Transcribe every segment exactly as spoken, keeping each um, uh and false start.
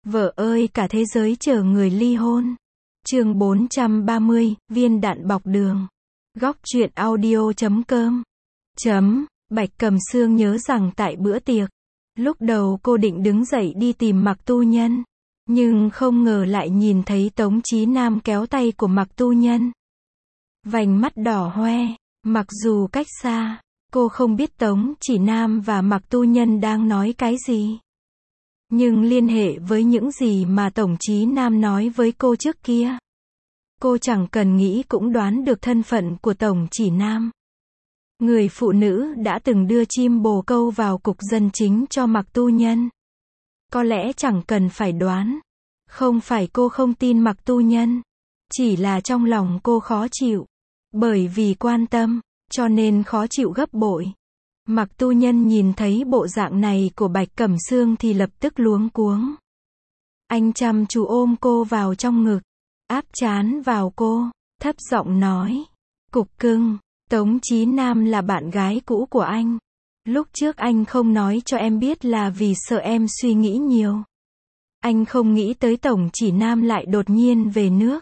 Vợ ơi cả thế giới chờ người ly hôn. Chương bốn trăm ba mươi, viên đạn bọc đường. Góc truyện audio chấm com. Chấm, Bạch Cẩm Sương nhớ rằng tại bữa tiệc, lúc đầu cô định đứng dậy đi tìm Mạc Tu Nhân, nhưng không ngờ lại nhìn thấy Tống Chí Nam kéo tay của Mạc Tu Nhân. Vành mắt đỏ hoe, mặc dù cách xa, cô không biết Tống Chỉ Nam và Mạc Tu Nhân đang nói cái gì. Nhưng liên hệ với những gì mà Tổng Chí Nam nói với cô trước kia, cô chẳng cần nghĩ cũng đoán được thân phận của Tổng Chỉ Nam. Người phụ nữ đã từng đưa chim bồ câu vào cục dân chính cho Mạc Tu Nhân. Có lẽ chẳng cần phải đoán. Không phải cô không tin Mạc Tu Nhân. Chỉ là trong lòng cô khó chịu. Bởi vì quan tâm, cho nên khó chịu gấp bội. Mạc Tu Nhân nhìn thấy bộ dạng này của Bạch Cẩm Sương thì lập tức luống cuống. Anh chăm chú ôm cô vào trong ngực, áp trán vào cô, thấp giọng nói. Cục cưng, Tống Chí Nam là bạn gái cũ của anh. Lúc trước anh không nói cho em biết là vì sợ em suy nghĩ nhiều. Anh không nghĩ tới Tổng Chỉ Nam lại đột nhiên về nước.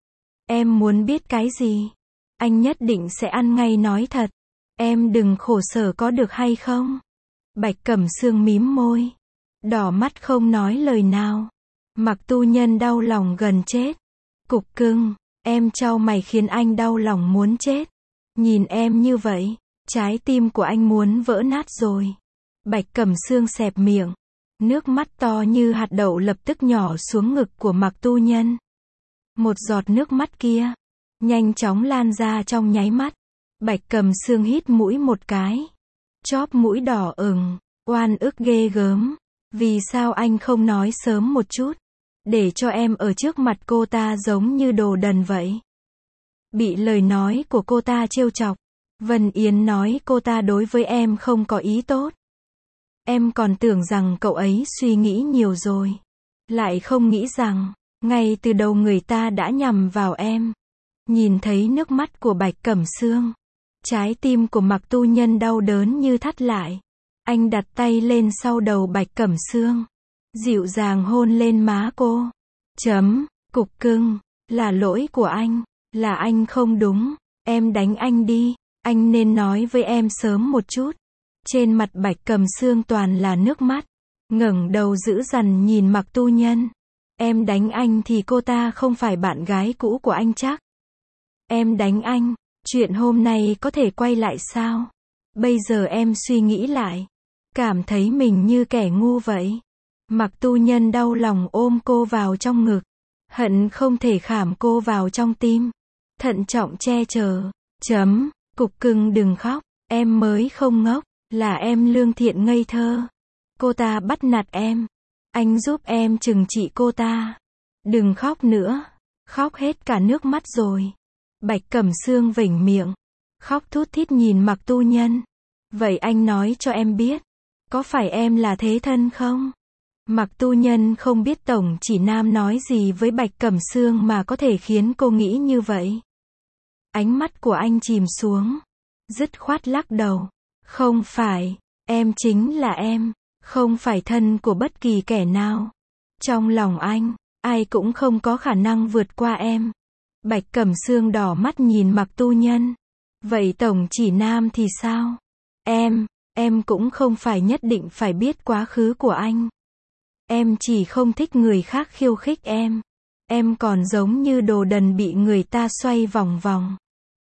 Em muốn biết cái gì? Anh nhất định sẽ ăn ngay nói thật. Em đừng khổ sở có được hay không? Bạch Cẩm Sương mím môi, đỏ mắt không nói lời nào. Mạc Tu Nhân đau lòng gần chết. Cục cưng, em chau mày khiến anh đau lòng muốn chết. Nhìn em như vậy, trái tim của anh muốn vỡ nát rồi. Bạch Cẩm Sương xẹp miệng, nước mắt to như hạt đậu lập tức nhỏ xuống ngực của Mạc Tu Nhân. Một giọt nước mắt kia, nhanh chóng lan ra trong nháy mắt. Bạch Cẩm Sương hít mũi một cái, chóp mũi đỏ ửng, oan ức ghê gớm. Vì sao anh không nói sớm một chút, để cho em ở trước mặt cô ta giống như đồ đần vậy? Bị lời nói của cô ta trêu chọc, Vân Yến nói cô ta đối với em không có ý tốt. Em còn tưởng rằng cậu ấy suy nghĩ nhiều rồi. Lại không nghĩ rằng, ngay từ đầu người ta đã nhằm vào em. Nhìn thấy nước mắt của Bạch Cẩm Sương, trái tim của Mạc Tu Nhân đau đớn như thắt lại. Anh đặt tay lên sau đầu Bạch Cẩm Sương, dịu dàng hôn lên má cô. Chấm, cục cưng, là lỗi của anh, là anh không đúng, em đánh anh đi, anh nên nói với em sớm một chút. Trên mặt Bạch Cẩm Sương toàn là nước mắt, ngẩng đầu dữ dằn nhìn Mạc Tu Nhân. Em đánh anh thì cô ta không phải bạn gái cũ của anh chắc. Em đánh anh, chuyện hôm nay có thể quay lại sao? Bây giờ em suy nghĩ lại, cảm thấy mình như kẻ ngu vậy. Mạc Tu Nhân đau lòng ôm cô vào trong ngực, hận không thể khảm cô vào trong tim. Thận trọng che chở. Chấm, cục cưng đừng khóc, em mới không ngốc, là em lương thiện ngây thơ. Cô ta bắt nạt em, anh giúp em trừng trị cô ta. Đừng khóc nữa, khóc hết cả nước mắt rồi. Bạch Cẩm Sương vểnh miệng, khóc thút thít nhìn Mạc Tu Nhân. Vậy anh nói cho em biết, có phải em là thế thân không? Mạc Tu Nhân không biết Tổng Chỉ Nam nói gì với Bạch Cẩm Sương mà có thể khiến cô nghĩ như vậy. Ánh mắt của anh chìm xuống, dứt khoát lắc đầu. Không phải, em chính là em, không phải thân của bất kỳ kẻ nào. Trong lòng anh, ai cũng không có khả năng vượt qua em. Bạch Cẩm Sương đỏ mắt nhìn Mạc Tu Nhân. Vậy Tổng Chỉ Nam thì sao? Em, em cũng không phải nhất định phải biết quá khứ của anh. Em chỉ không thích người khác khiêu khích em. Em còn giống như đồ đần bị người ta xoay vòng vòng.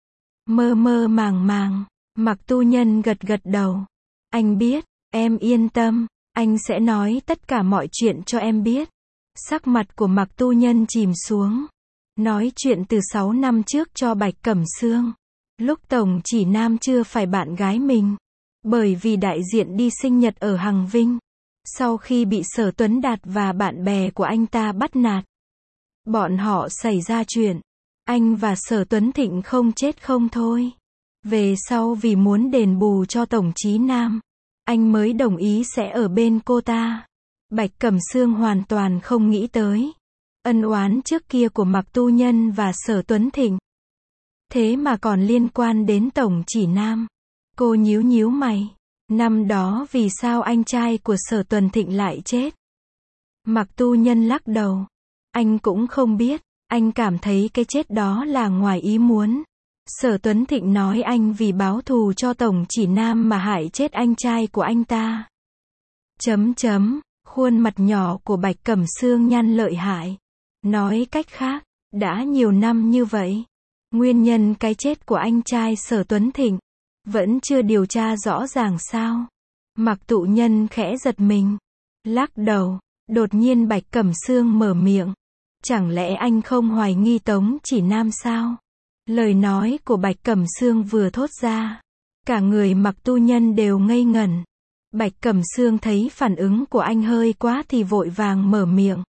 Mơ mơ màng màng, Mạc Tu Nhân gật gật đầu. Anh biết, em yên tâm, anh sẽ nói tất cả mọi chuyện cho em biết. Sắc mặt của Mạc Tu Nhân chìm xuống. Nói chuyện từ sáu năm trước cho Bạch Cẩm Sương. Lúc Tổng Chỉ Nam chưa phải bạn gái mình. Bởi vì đại diện đi sinh nhật ở Hằng Vinh. Sau khi bị Sở Tuấn Đạt và bạn bè của anh ta bắt nạt, bọn họ xảy ra chuyện. Anh và Sở Tuấn Thịnh không chết không thôi. Về sau vì muốn đền bù cho Tổng Chí Nam, anh mới đồng ý sẽ ở bên cô ta. Bạch Cẩm Sương hoàn toàn không nghĩ tới ân oán trước kia của Mạc Tu Nhân và Sở Tuấn Thịnh. Thế mà còn liên quan đến Tổng Chỉ Nam. Cô nhíu nhíu mày. Năm đó vì sao anh trai của Sở Tuấn Thịnh lại chết? Mạc Tu Nhân lắc đầu. Anh cũng không biết, anh cảm thấy cái chết đó là ngoài ý muốn. Sở Tuấn Thịnh nói anh vì báo thù cho Tổng Chỉ Nam mà hại chết anh trai của anh ta. Chấm chấm, khuôn mặt nhỏ của Bạch Cẩm Sương nhăn lợi hại. Nói cách khác, đã nhiều năm như vậy, nguyên nhân cái chết của anh trai Sở Tuấn Thịnh vẫn chưa điều tra rõ ràng sao? Mạc Tụ Nhân khẽ giật mình, lắc đầu. Đột nhiên Bạch Cẩm Sương mở miệng. Chẳng lẽ anh không hoài nghi Tống Chỉ Nam sao? Lời nói của Bạch Cẩm Sương vừa thốt ra, cả người Mạc Tu Nhân đều ngây ngẩn. Bạch Cẩm Sương thấy phản ứng của anh hơi quá thì vội vàng mở miệng.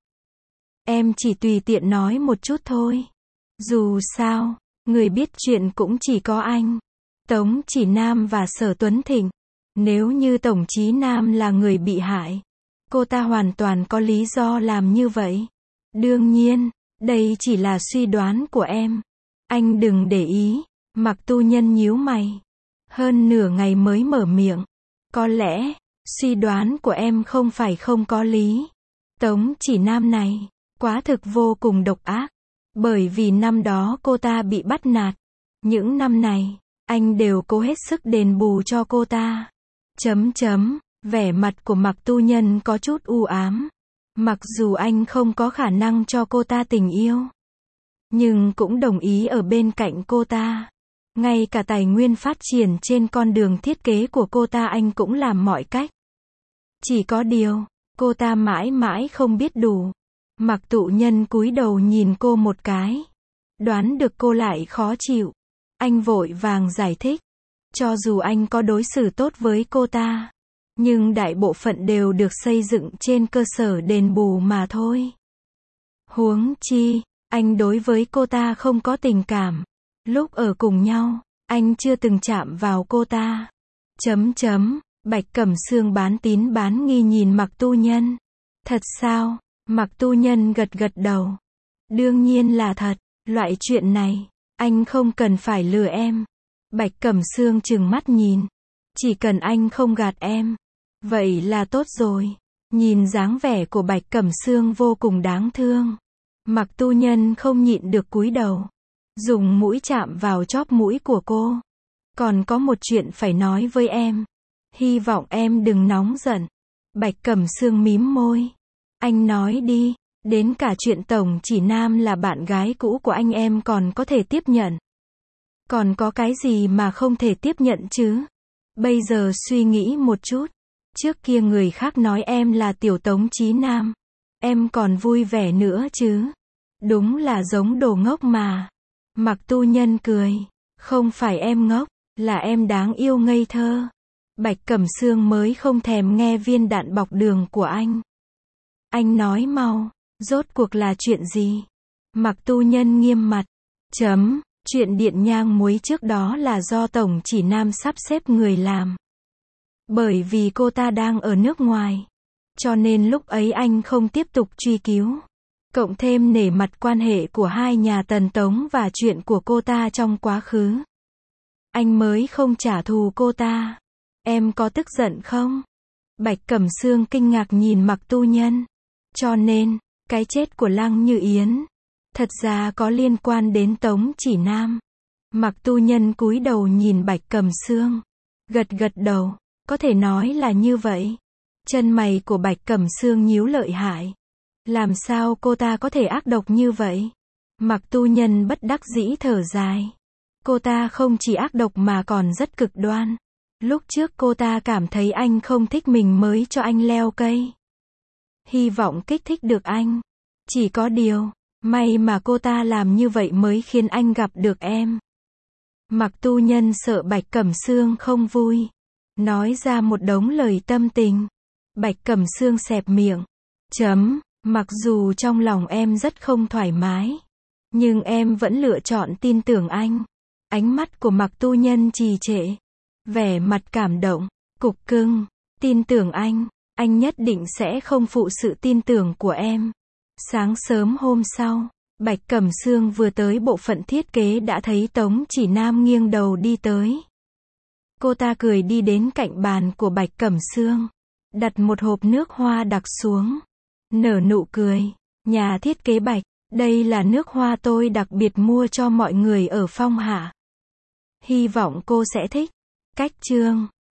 Em chỉ tùy tiện nói một chút thôi. Dù sao, người biết chuyện cũng chỉ có anh, Tống Chỉ Nam và Sở Tuấn Thịnh. Nếu như Tổng Chí Nam là người bị hại, cô ta hoàn toàn có lý do làm như vậy. Đương nhiên, đây chỉ là suy đoán của em. Anh đừng để ý. Mạc Tu Nhân nhíu mày. Hơn nửa ngày mới mở miệng. Có lẽ, suy đoán của em không phải không có lý. Tống Chỉ Nam này, quá thực vô cùng độc ác. Bởi vì năm đó cô ta bị bắt nạt. Những năm này, anh đều cố hết sức đền bù cho cô ta. Chấm chấm, vẻ mặt của Mạc Tu Nhân có chút u ám. Mặc dù anh không có khả năng cho cô ta tình yêu, nhưng cũng đồng ý ở bên cạnh cô ta. Ngay cả tài nguyên phát triển trên con đường thiết kế của cô ta anh cũng làm mọi cách. Chỉ có điều, cô ta mãi mãi không biết đủ. Mạc Tụ Nhân cúi đầu nhìn cô một cái. Đoán được cô lại khó chịu. Anh vội vàng giải thích. Cho dù anh có đối xử tốt với cô ta, nhưng đại bộ phận đều được xây dựng trên cơ sở đền bù mà thôi. Huống chi, anh đối với cô ta không có tình cảm. Lúc ở cùng nhau, anh chưa từng chạm vào cô ta. Chấm chấm, Bạch Cẩm Sương bán tín bán nghi nhìn Mạc Tu Nhân. Thật sao? Mạc Tu Nhân gật gật đầu. Đương nhiên là thật, loại chuyện này, anh không cần phải lừa em. Bạch Cẩm Sương trừng mắt nhìn. Chỉ cần anh không gạt em, vậy là tốt rồi. Nhìn dáng vẻ của Bạch Cẩm Sương vô cùng đáng thương. Mạc Tu Nhân không nhịn được cúi đầu, dùng mũi chạm vào chóp mũi của cô. Còn có một chuyện phải nói với em. Hy vọng em đừng nóng giận. Bạch Cẩm Sương mím môi. Anh nói đi, đến cả chuyện Tổng Chỉ Nam là bạn gái cũ của anh em còn có thể tiếp nhận. Còn có cái gì mà không thể tiếp nhận chứ? Bây giờ suy nghĩ một chút. Trước kia người khác nói em là tiểu Tống Chí Nam. Em còn vui vẻ nữa chứ? Đúng là giống đồ ngốc mà. Mạc Tu Nhân cười. Không phải em ngốc, là em đáng yêu ngây thơ. Bạch Cẩm Sương mới không thèm nghe viên đạn bọc đường của anh. Anh nói mau, rốt cuộc là chuyện gì? Mạc Tu Nhân nghiêm mặt. Chấm, chuyện điện nhang muối trước đó là do Tổng Chỉ Nam sắp xếp người làm. Bởi vì cô ta đang ở nước ngoài, cho nên lúc ấy anh không tiếp tục truy cứu. Cộng thêm nể mặt quan hệ của hai nhà Tần Tống và chuyện của cô ta trong quá khứ, anh mới không trả thù cô ta. Em có tức giận không? Bạch Cẩm Sương kinh ngạc nhìn Mạc Tu Nhân. Cho nên, cái chết của Lăng Như Yến thật ra có liên quan đến Tống Chỉ Nam. Mạc Tu Nhân cúi đầu nhìn Bạch Cẩm Sương, gật gật đầu. Có thể nói là như vậy. Chân mày của Bạch Cẩm Sương nhíu lợi hại. Làm sao cô ta có thể ác độc như vậy? Mạc Tu Nhân bất đắc dĩ thở dài. Cô ta không chỉ ác độc mà còn rất cực đoan. Lúc trước cô ta cảm thấy anh không thích mình mới cho anh leo cây. Hy vọng kích thích được anh. Chỉ có điều, may mà cô ta làm như vậy mới khiến anh gặp được em. Mạc Tu Nhân sợ Bạch Cẩm Sương không vui, nói ra một đống lời tâm tình. Bạch Cẩm Sương xẹp miệng. Chấm, mặc dù trong lòng em rất không thoải mái, nhưng em vẫn lựa chọn tin tưởng anh. Ánh mắt của Mạc Tu Nhân trì trệ, vẻ mặt cảm động, cục cưng. Tin tưởng anh, anh nhất định sẽ không phụ sự tin tưởng của em. Sáng sớm hôm sau, Bạch Cẩm Sương vừa tới bộ phận thiết kế đã thấy Tống Chỉ Nam nghiêng đầu đi tới. Cô ta cười đi đến cạnh bàn của Bạch Cẩm Sương, đặt một hộp nước hoa đặc xuống. Nở nụ cười. Nhà thiết kế Bạch, đây là nước hoa tôi đặc biệt mua cho mọi người ở Phong Hạ. Hy vọng cô sẽ thích. Cách chương